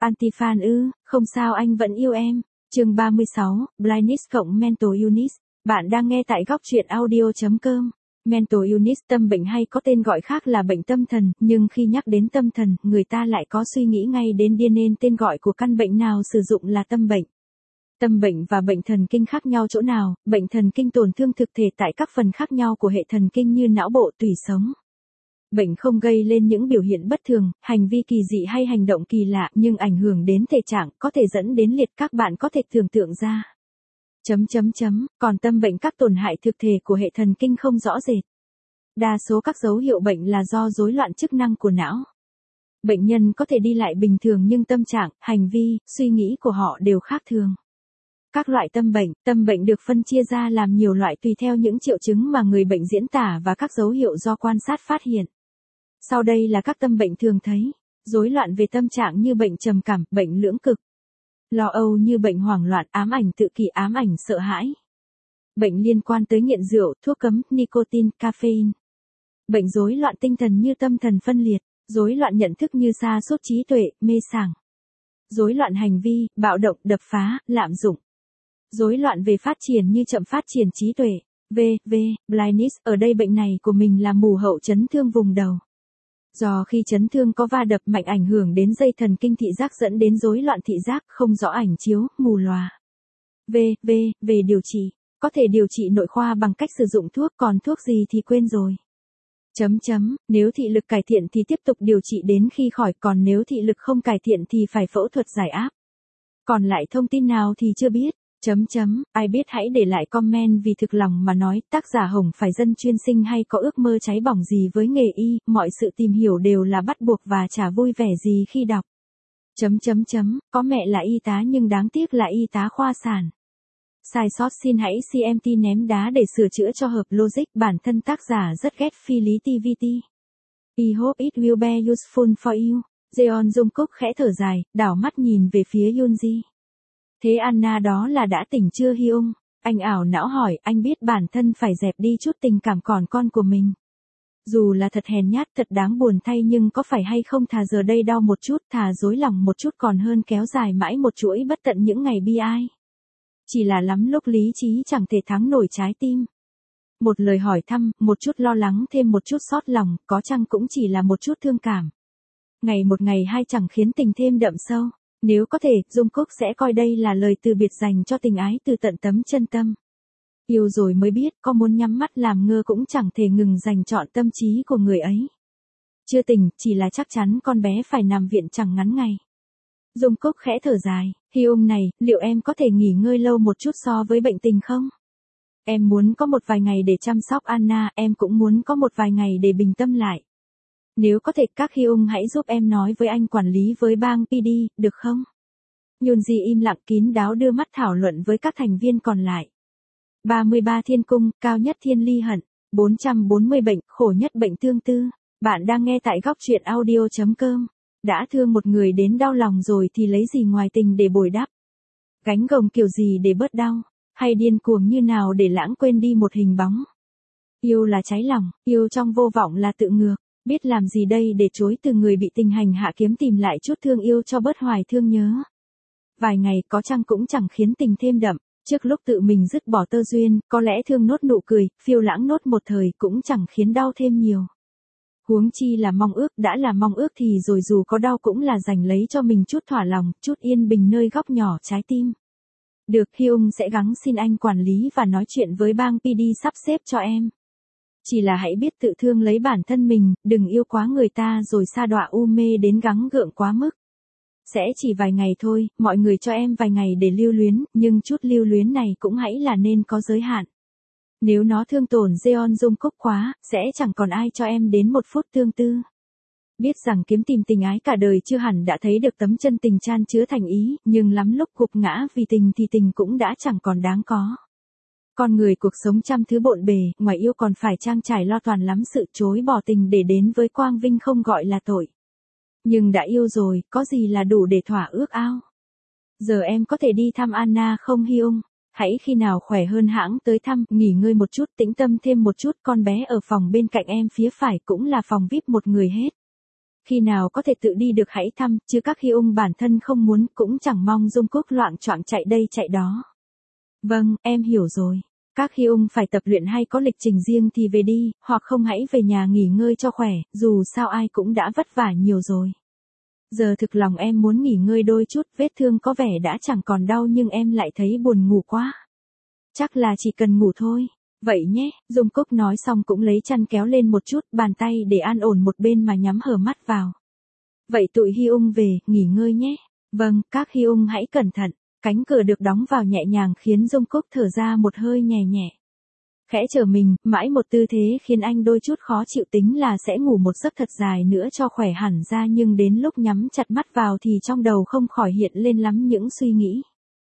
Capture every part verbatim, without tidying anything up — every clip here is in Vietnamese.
Anti-fan ư, không sao anh vẫn yêu em. Chương ba mươi sáu, Blindness cộng Mental Illness. Bạn đang nghe tại góc truyện audio chấm com. Mental illness, tâm bệnh hay có tên gọi khác là bệnh tâm thần, nhưng khi nhắc đến tâm thần, người ta lại có suy nghĩ ngay đến điên nên tên gọi của căn bệnh nào sử dụng là tâm bệnh. Tâm bệnh và bệnh thần kinh khác nhau chỗ nào? Bệnh thần kinh tổn thương thực thể tại các phần khác nhau của hệ thần kinh như não bộ, tủy sống. Bệnh không gây lên những biểu hiện bất thường, hành vi kỳ dị hay hành động kỳ lạ, nhưng ảnh hưởng đến thể trạng, có thể dẫn đến liệt, các bạn có thể tưởng tượng ra. Chấm chấm chấm, còn tâm bệnh các tổn hại thực thể của hệ thần kinh không rõ rệt. Đa số các dấu hiệu bệnh là do rối loạn chức năng của não. Bệnh nhân có thể đi lại bình thường nhưng tâm trạng, hành vi, suy nghĩ của họ đều khác thường. Các loại tâm bệnh, tâm bệnh được phân chia ra làm nhiều loại tùy theo những triệu chứng mà người bệnh diễn tả và các dấu hiệu do quan sát phát hiện. Sau đây là các tâm bệnh thường thấy. Rối loạn về tâm trạng như bệnh trầm cảm, bệnh lưỡng cực. Lo âu như bệnh hoảng loạn, ám ảnh tự kỷ, ám ảnh sợ hãi. Bệnh liên quan tới nghiện rượu, thuốc cấm, nicotine, caffeine. Bệnh rối loạn tinh thần như tâm thần phân liệt, rối loạn nhận thức như sa sút trí tuệ, mê sảng. Rối loạn hành vi, bạo động, đập phá, lạm dụng. Rối loạn về phát triển như chậm phát triển trí tuệ. V, V, blindness, ở đây bệnh này của mình là mù hậu chấn thương vùng đầu. Do khi chấn thương có va đập mạnh ảnh hưởng đến dây thần kinh thị giác dẫn đến rối loạn thị giác, không rõ ảnh chiếu, mù lòa. V, V, về điều trị. Có thể điều trị nội khoa bằng cách sử dụng thuốc, còn thuốc gì thì quên rồi. Chấm chấm, nếu thị lực cải thiện thì tiếp tục điều trị đến khi khỏi, còn nếu thị lực không cải thiện thì phải phẫu thuật giải áp. Còn lại thông tin nào thì chưa biết. Chấm chấm, ai biết hãy để lại comment vì thực lòng mà nói, tác giả Hồng phải dân chuyên sinh hay có ước mơ cháy bỏng gì với nghề y, mọi sự tìm hiểu đều là bắt buộc và chả vui vẻ gì khi đọc. Chấm chấm chấm, có mẹ là y tá nhưng đáng tiếc là y tá khoa sản. Sai sót xin hãy xê em tê ném đá để sửa chữa cho hợp logic, bản thân tác giả rất ghét phi lý ti vi ti. I hope it will be useful for you. Jeon Jungkook khẽ thở dài, đảo mắt nhìn về phía Yoonji. Thế Anna đó là đã tỉnh chưa Hyung? Anh ảo não hỏi, anh biết bản thân phải dẹp đi chút tình cảm còn con của mình. Dù là thật hèn nhát, thật đáng buồn thay nhưng có phải hay không thà giờ đây đau một chút, thà dối lòng một chút còn hơn kéo dài mãi một chuỗi bất tận những ngày bi ai. Chỉ là lắm lúc lý trí chẳng thể thắng nổi trái tim. Một lời hỏi thăm, một chút lo lắng thêm một chút xót lòng, có chăng cũng chỉ là một chút thương cảm. Ngày một ngày hai chẳng khiến tình thêm đậm sâu. Nếu có thể, Jungkook sẽ coi đây là lời từ biệt dành cho tình ái từ tận tấm chân tâm. Yêu rồi mới biết, có muốn nhắm mắt làm ngơ cũng chẳng thể ngừng dành trọn tâm trí của người ấy. Chưa tỉnh, chỉ là chắc chắn con bé phải nằm viện chẳng ngắn ngày. Jungkook khẽ thở dài, Hyung này, liệu em có thể nghỉ ngơi lâu một chút so với bệnh tình không? Em muốn có một vài ngày để chăm sóc Anna, em cũng muốn có một vài ngày để bình tâm lại. Nếu có thể các Hyung hãy giúp em nói với anh quản lý với bang pê đê, được không? Yoonji im lặng kín đáo đưa mắt thảo luận với các thành viên còn lại. ba mươi ba Thiên cung, cao nhất thiên ly hận. bốn trăm bốn mươi bệnh, khổ nhất bệnh tương tư. Bạn đang nghe tại góc truyện audio chấm com. Đã thương một người đến đau lòng rồi thì lấy gì ngoài tình để bồi đắp? Gánh gồng kiểu gì để bớt đau? Hay điên cuồng như nào để lãng quên đi một hình bóng? Yêu là cháy lòng, yêu trong vô vọng là tự ngược. Biết làm gì đây để chối từ người bị tình hành hạ kiếm tìm lại chút thương yêu cho bớt hoài thương nhớ. Vài ngày có chăng cũng chẳng khiến tình thêm đậm, trước lúc tự mình dứt bỏ tơ duyên, có lẽ thương nốt nụ cười, phiêu lãng nốt một thời cũng chẳng khiến đau thêm nhiều. Huống chi là mong ước, đã là mong ước thì rồi dù có đau cũng là dành lấy cho mình chút thỏa lòng, chút yên bình nơi góc nhỏ trái tim. Được, Hyung sẽ gắng xin anh quản lý và nói chuyện với bang pê đê sắp xếp cho em. Chỉ là hãy biết tự thương lấy bản thân mình, đừng yêu quá người ta rồi sa đọa u mê đến gắng gượng quá mức. Sẽ chỉ vài ngày thôi, mọi người cho em vài ngày để lưu luyến, nhưng chút lưu luyến này cũng hãy là nên có giới hạn. Nếu nó thương tổn Jeon Jungkook quá, sẽ chẳng còn ai cho em đến một phút tương tư. Biết rằng kiếm tìm tình ái cả đời chưa hẳn đã thấy được tấm chân tình chan chứa thành ý, nhưng lắm lúc gục ngã vì tình thì tình cũng đã chẳng còn đáng có. Con người cuộc sống trăm thứ bộn bề, ngoài yêu còn phải trang trải lo toan lắm sự chối bỏ tình để đến với quang vinh không gọi là tội. Nhưng đã yêu rồi, có gì là đủ để thỏa ước ao. Giờ em có thể đi thăm Anna không Hyung? Hãy khi nào khỏe hơn hãng tới thăm, nghỉ ngơi một chút, tĩnh tâm thêm một chút, con bé ở phòng bên cạnh em phía phải cũng là phòng vi ai pi một người hết. Khi nào có thể tự đi được hãy thăm, chứ các Hy ung bản thân không muốn, cũng chẳng mong Dung Cúc loạng choạng chạy đây chạy đó. Vâng, em hiểu rồi. Các Hy ung phải tập luyện hay có lịch trình riêng thì về đi, hoặc không hãy về nhà nghỉ ngơi cho khỏe, dù sao ai cũng đã vất vả nhiều rồi. Giờ thực lòng em muốn nghỉ ngơi đôi chút, vết thương có vẻ đã chẳng còn đau nhưng em lại thấy buồn ngủ quá. Chắc là chỉ cần ngủ thôi. Vậy nhé, Dung Cúc nói xong cũng lấy chăn kéo lên một chút, bàn tay để an ổn một bên mà nhắm hờ mắt vào. Vậy tụi Hy ung về, nghỉ ngơi nhé. Vâng, các Hy ung hãy cẩn thận. Cánh cửa được đóng vào nhẹ nhàng khiến Dung Cúc thở ra một hơi nhẹ nhẹ. Khẽ trở mình, mãi một tư thế khiến anh đôi chút khó chịu, tính là sẽ ngủ một giấc thật dài nữa cho khỏe hẳn ra, nhưng đến lúc nhắm chặt mắt vào thì trong đầu không khỏi hiện lên lắm những suy nghĩ.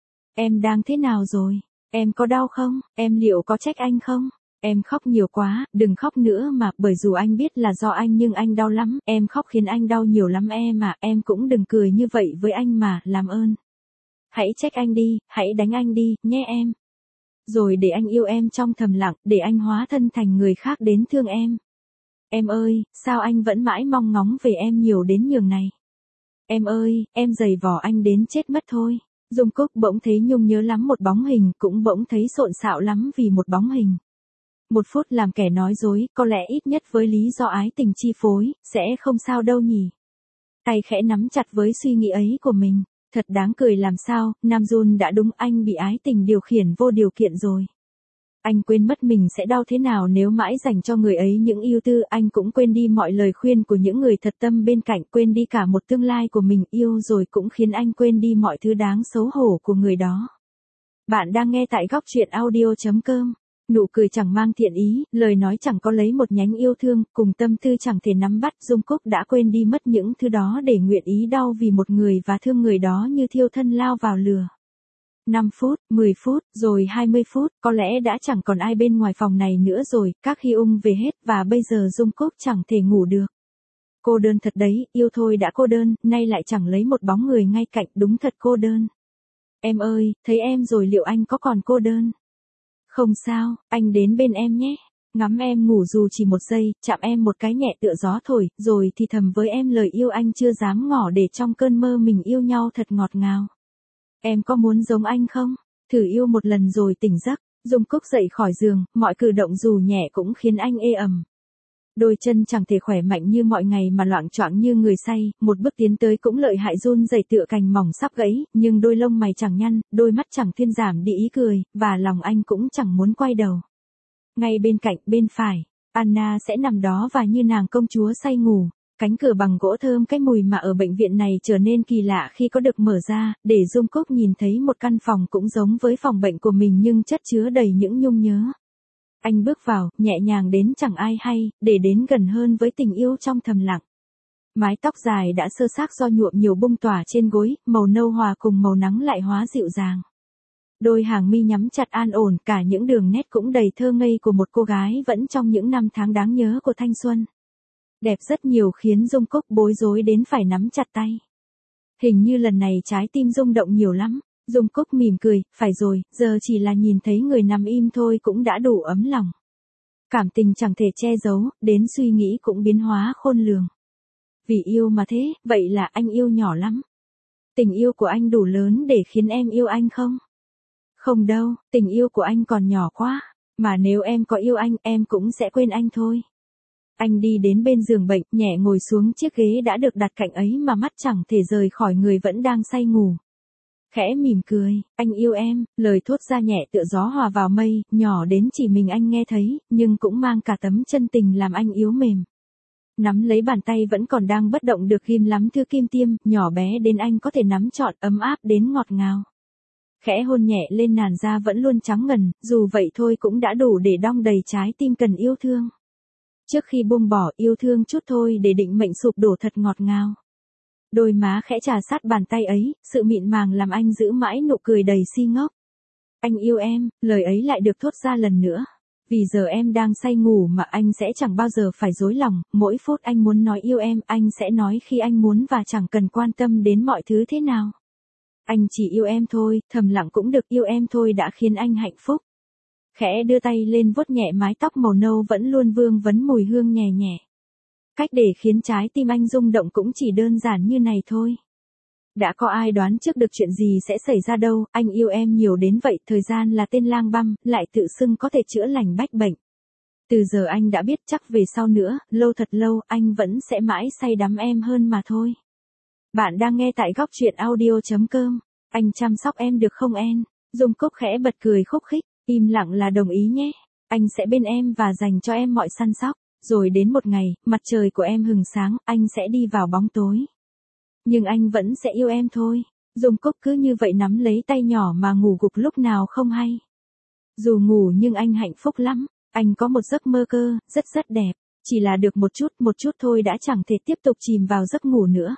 Em đang thế nào rồi? Em có đau không? Em liệu có trách anh không? Em khóc nhiều quá, đừng khóc nữa mà, bởi dù anh biết là do anh nhưng anh đau lắm, em khóc khiến anh đau nhiều lắm em à, em cũng đừng cười như vậy với anh mà, làm ơn. Hãy trách anh đi, hãy đánh anh đi, nhé em. Rồi để anh yêu em trong thầm lặng, để anh hóa thân thành người khác đến thương em. Em ơi, sao anh vẫn mãi mong ngóng về em nhiều đến nhường này? Em ơi, em giày vò anh đến chết mất thôi. Dung Cúc bỗng thấy nhung nhớ lắm một bóng hình, cũng bỗng thấy xộn xạo lắm vì một bóng hình. Một phút làm kẻ nói dối, có lẽ ít nhất với lý do ái tình chi phối, sẽ không sao đâu nhỉ. Tay khẽ nắm chặt với suy nghĩ ấy của mình. Thật đáng cười làm sao, Nam Jun đã đúng, anh bị ái tình điều khiển vô điều kiện rồi. Anh quên mất mình sẽ đau thế nào nếu mãi dành cho người ấy những ưu tư, anh cũng quên đi mọi lời khuyên của những người thật tâm bên cạnh, quên đi cả một tương lai của mình yêu rồi cũng khiến anh quên đi mọi thứ đáng xấu hổ của người đó. Bạn đang nghe tại góc truyện audio chấm com. Nụ cười chẳng mang thiện ý, lời nói chẳng có lấy một nhánh yêu thương, cùng tâm tư chẳng thể nắm bắt, Dung Cúc đã quên đi mất những thứ đó để nguyện ý đau vì một người và thương người đó như thiêu thân lao vào lửa. năm phút, mười phút, rồi hai mươi phút, có lẽ đã chẳng còn ai bên ngoài phòng này nữa rồi, các Hy ung về hết và bây giờ Dung Cúc chẳng thể ngủ được. Cô đơn thật đấy, yêu thôi đã cô đơn, nay lại chẳng lấy một bóng người ngay cạnh, đúng thật cô đơn. Em ơi, thấy em rồi liệu anh có còn cô đơn? Không sao, anh đến bên em nhé. Ngắm em ngủ dù chỉ một giây, chạm em một cái nhẹ tựa gió thổi, rồi thì thầm với em lời yêu anh chưa dám ngỏ để trong cơn mơ mình yêu nhau thật ngọt ngào. Em có muốn giống anh không? Thử yêu một lần rồi tỉnh giấc. Dung Cúc dậy khỏi giường, mọi cử động dù nhẹ cũng khiến anh ê ẩm. Đôi chân chẳng thể khỏe mạnh như mọi ngày mà loạng choạng như người say, một bước tiến tới cũng lợi hại run rẩy tựa cành mỏng sắp gãy, nhưng đôi lông mày chẳng nhăn, đôi mắt chẳng thuyên giảm đi ý cười, và lòng anh cũng chẳng muốn quay đầu. Ngay bên cạnh, bên phải, Anna sẽ nằm đó và như nàng công chúa say ngủ. Cánh cửa bằng gỗ thơm cái mùi mà ở bệnh viện này trở nên kỳ lạ khi có được mở ra, để Dung Cúc nhìn thấy một căn phòng cũng giống với phòng bệnh của mình nhưng chất chứa đầy những nhung nhớ. Anh bước vào, nhẹ nhàng đến chẳng ai hay, để đến gần hơn với tình yêu trong thầm lặng. Mái tóc dài đã sơ xác do nhuộm nhiều bung tỏa trên gối, màu nâu hòa cùng màu nắng lại hóa dịu dàng. Đôi hàng mi nhắm chặt an ổn, cả những đường nét cũng đầy thơ ngây của một cô gái vẫn trong những năm tháng đáng nhớ của thanh xuân. Đẹp rất nhiều khiến Dung Cúc bối rối đến phải nắm chặt tay. Hình như lần này trái tim rung động nhiều lắm. Dung Cúc mỉm cười, phải rồi, giờ chỉ là nhìn thấy người nằm im thôi cũng đã đủ ấm lòng. Cảm tình chẳng thể che giấu, đến suy nghĩ cũng biến hóa khôn lường. Vì yêu mà thế, vậy là anh yêu nhỏ lắm. Tình yêu của anh đủ lớn để khiến em yêu anh không? Không đâu, tình yêu của anh còn nhỏ quá, mà nếu em có yêu anh, em cũng sẽ quên anh thôi. Anh đi đến bên giường bệnh, nhẹ ngồi xuống chiếc ghế đã được đặt cạnh ấy mà mắt chẳng thể rời khỏi người vẫn đang say ngủ. Khẽ mỉm cười, anh yêu em, lời thốt ra nhẹ tựa gió hòa vào mây, nhỏ đến chỉ mình anh nghe thấy, nhưng cũng mang cả tấm chân tình làm anh yếu mềm. Nắm lấy bàn tay vẫn còn đang bất động được ghim lắm thứ kim tiêm, nhỏ bé đến anh có thể nắm trọn, ấm áp đến ngọt ngào. Khẽ hôn nhẹ lên làn da vẫn luôn trắng ngần, dù vậy thôi cũng đã đủ để đong đầy trái tim cần yêu thương. Trước khi buông bỏ, yêu thương chút thôi để định mệnh sụp đổ thật ngọt ngào. Đôi má khẽ trà sát bàn tay ấy, sự mịn màng làm anh giữ mãi nụ cười đầy si ngốc. Anh yêu em, lời ấy lại được thốt ra lần nữa. Vì giờ em đang say ngủ mà anh sẽ chẳng bao giờ phải dối lòng, mỗi phút anh muốn nói yêu em, anh sẽ nói khi anh muốn và chẳng cần quan tâm đến mọi thứ thế nào. Anh chỉ yêu em thôi, thầm lặng cũng được, yêu em thôi đã khiến anh hạnh phúc. Khẽ đưa tay lên vuốt nhẹ mái tóc màu nâu vẫn luôn vương vấn mùi hương nhẹ nhẹ. Cách để khiến trái tim anh rung động cũng chỉ đơn giản như này thôi. Đã có ai đoán trước được chuyện gì sẽ xảy ra đâu, anh yêu em nhiều đến vậy, thời gian là tên lang băm, lại tự xưng có thể chữa lành bách bệnh. Từ giờ anh đã biết chắc về sau nữa, lâu thật lâu, anh vẫn sẽ mãi say đắm em hơn mà thôi. Bạn đang nghe tại góc truyện audio.com. Anh chăm sóc em được không em? Dung Cúc khẽ bật cười khúc khích, im lặng là đồng ý nhé. Anh sẽ bên em và dành cho em mọi săn sóc. Rồi đến một ngày, mặt trời của em hừng sáng, anh sẽ đi vào bóng tối. Nhưng anh vẫn sẽ yêu em thôi. Dung Cúc cứ như vậy nắm lấy tay nhỏ mà ngủ gục lúc nào không hay. Dù ngủ nhưng anh hạnh phúc lắm. Anh có một giấc mơ cơ, rất rất đẹp. Chỉ là được một chút, một chút thôi đã chẳng thể tiếp tục chìm vào giấc ngủ nữa.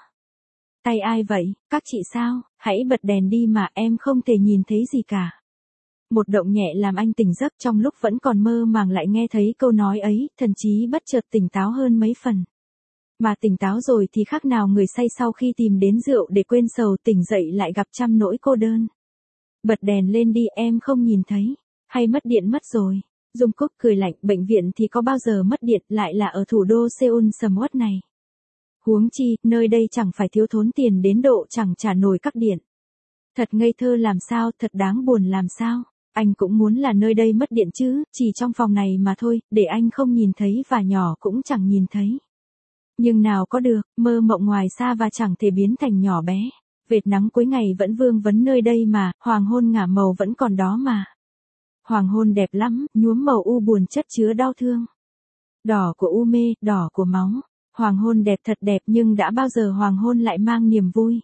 Tay ai vậy, các chị sao, hãy bật đèn đi mà em không thể nhìn thấy gì cả. Một động nhẹ làm anh tỉnh giấc, trong lúc vẫn còn mơ màng lại nghe thấy câu nói ấy, thần trí bất chợt tỉnh táo hơn mấy phần. Mà tỉnh táo rồi thì khác nào người say sau khi tìm đến rượu để quên sầu, tỉnh dậy lại gặp trăm nỗi cô đơn. Bật đèn lên đi, em không nhìn thấy, hay mất điện mất rồi. Dung Cúc cười lạnh, bệnh viện thì có bao giờ mất điện, lại là ở thủ đô Seoul sầm uất này. Huống chi, nơi đây chẳng phải thiếu thốn tiền đến độ chẳng trả nổi các điện. Thật ngây thơ làm sao, thật đáng buồn làm sao. Anh cũng muốn là nơi đây mất điện chứ, chỉ trong phòng này mà thôi, để anh không nhìn thấy và nhỏ cũng chẳng nhìn thấy. Nhưng nào có được, mơ mộng ngoài xa và chẳng thể biến thành nhỏ bé. Vệt nắng cuối ngày vẫn vương vấn nơi đây mà, hoàng hôn ngả màu vẫn còn đó mà. Hoàng hôn đẹp lắm, nhuốm màu u buồn chất chứa đau thương. Đỏ của u mê, đỏ của máu. Hoàng hôn đẹp thật đẹp nhưng đã bao giờ hoàng hôn lại mang niềm vui.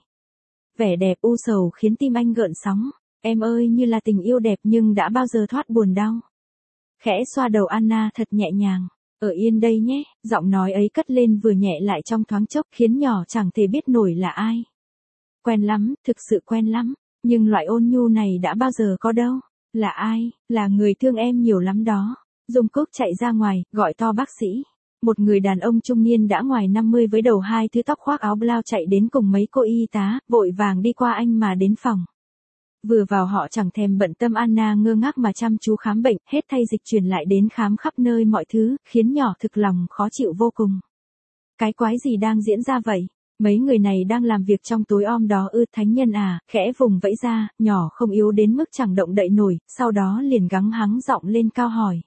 Vẻ đẹp u sầu khiến tim anh gợn sóng. Em ơi, như là tình yêu đẹp nhưng đã bao giờ thoát buồn đau. Khẽ xoa đầu Anna thật nhẹ nhàng. Ở yên đây nhé, giọng nói ấy cất lên vừa nhẹ lại trong thoáng chốc khiến nhỏ chẳng thể biết nổi là ai. Quen lắm, thực sự quen lắm, nhưng loại ôn nhu này đã bao giờ có đâu. Là ai? Là người thương em nhiều lắm đó. Dung Cúc chạy ra ngoài, gọi to bác sĩ. Một người đàn ông trung niên đã ngoài năm mươi với đầu hai thứ tóc khoác áo blau chạy đến cùng mấy cô y tá, vội vàng đi qua anh mà đến phòng. Vừa vào họ chẳng thèm bận tâm Anna ngơ ngác mà chăm chú khám bệnh, hết thay dịch truyền lại đến khám khắp nơi mọi thứ, khiến nhỏ thực lòng khó chịu vô cùng. Cái quái gì đang diễn ra vậy? Mấy người này đang làm việc trong tối om đó ư? Thánh nhân à, khẽ vùng vẫy ra, nhỏ không yếu đến mức chẳng động đậy nổi, sau đó liền gắng hắng giọng lên cao hỏi.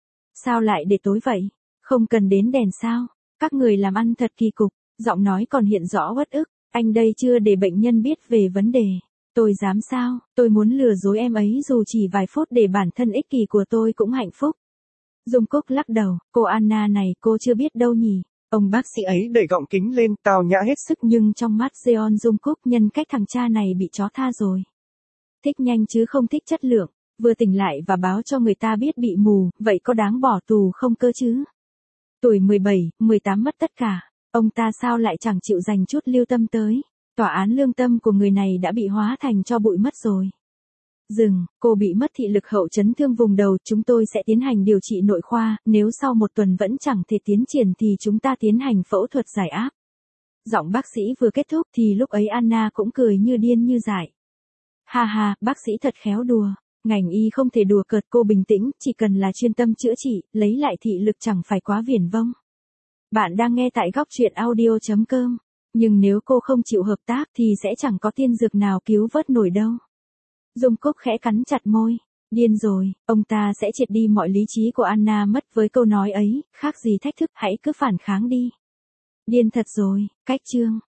Sao lại để tối vậy? Không cần đến đèn sao? Các người làm ăn thật kỳ cục, giọng nói còn hiện rõ uất ức, anh đây chưa để bệnh nhân biết về vấn đề. Tôi dám sao, tôi muốn lừa dối em ấy dù chỉ vài phút để bản thân ích kỷ của tôi cũng hạnh phúc. Dung Cúc lắc đầu, cô Anna này cô chưa biết đâu nhỉ. Ông bác sĩ ấy đẩy gọng kính lên, tao nhã hết sức nhưng trong mắt Jeon Dung Cúc nhân cách thằng cha này bị chó tha rồi. Thích nhanh chứ không thích chất lượng, vừa tỉnh lại và báo cho người ta biết bị mù, vậy có đáng bỏ tù không cơ chứ? Tuổi mười bảy, mười tám mất tất cả, ông ta sao lại chẳng chịu dành chút lưu tâm tới? Tòa án lương tâm của người này đã bị hóa thành tro bụi mất rồi. Dừng, cô bị mất thị lực hậu chấn thương vùng đầu, chúng tôi sẽ tiến hành điều trị nội khoa, nếu sau một tuần vẫn chẳng thể tiến triển thì chúng ta tiến hành phẫu thuật giải áp. Giọng bác sĩ vừa kết thúc thì lúc ấy Anna cũng cười như điên như dại. Ha ha, bác sĩ thật khéo đùa, ngành y không thể đùa cợt, cô bình tĩnh, chỉ cần là chuyên tâm chữa trị, lấy lại thị lực chẳng phải quá viển vông. Bạn đang nghe tại góc truyện audio.com. Nhưng nếu cô không chịu hợp tác thì sẽ chẳng có tiên dược nào cứu vớt nổi đâu. Dung Cúc khẽ cắn chặt môi. Điên rồi, ông ta sẽ triệt đi mọi lý trí của Anna mất với câu nói ấy, khác gì thách thức, hãy cứ phản kháng đi. Điên thật rồi, cách chương.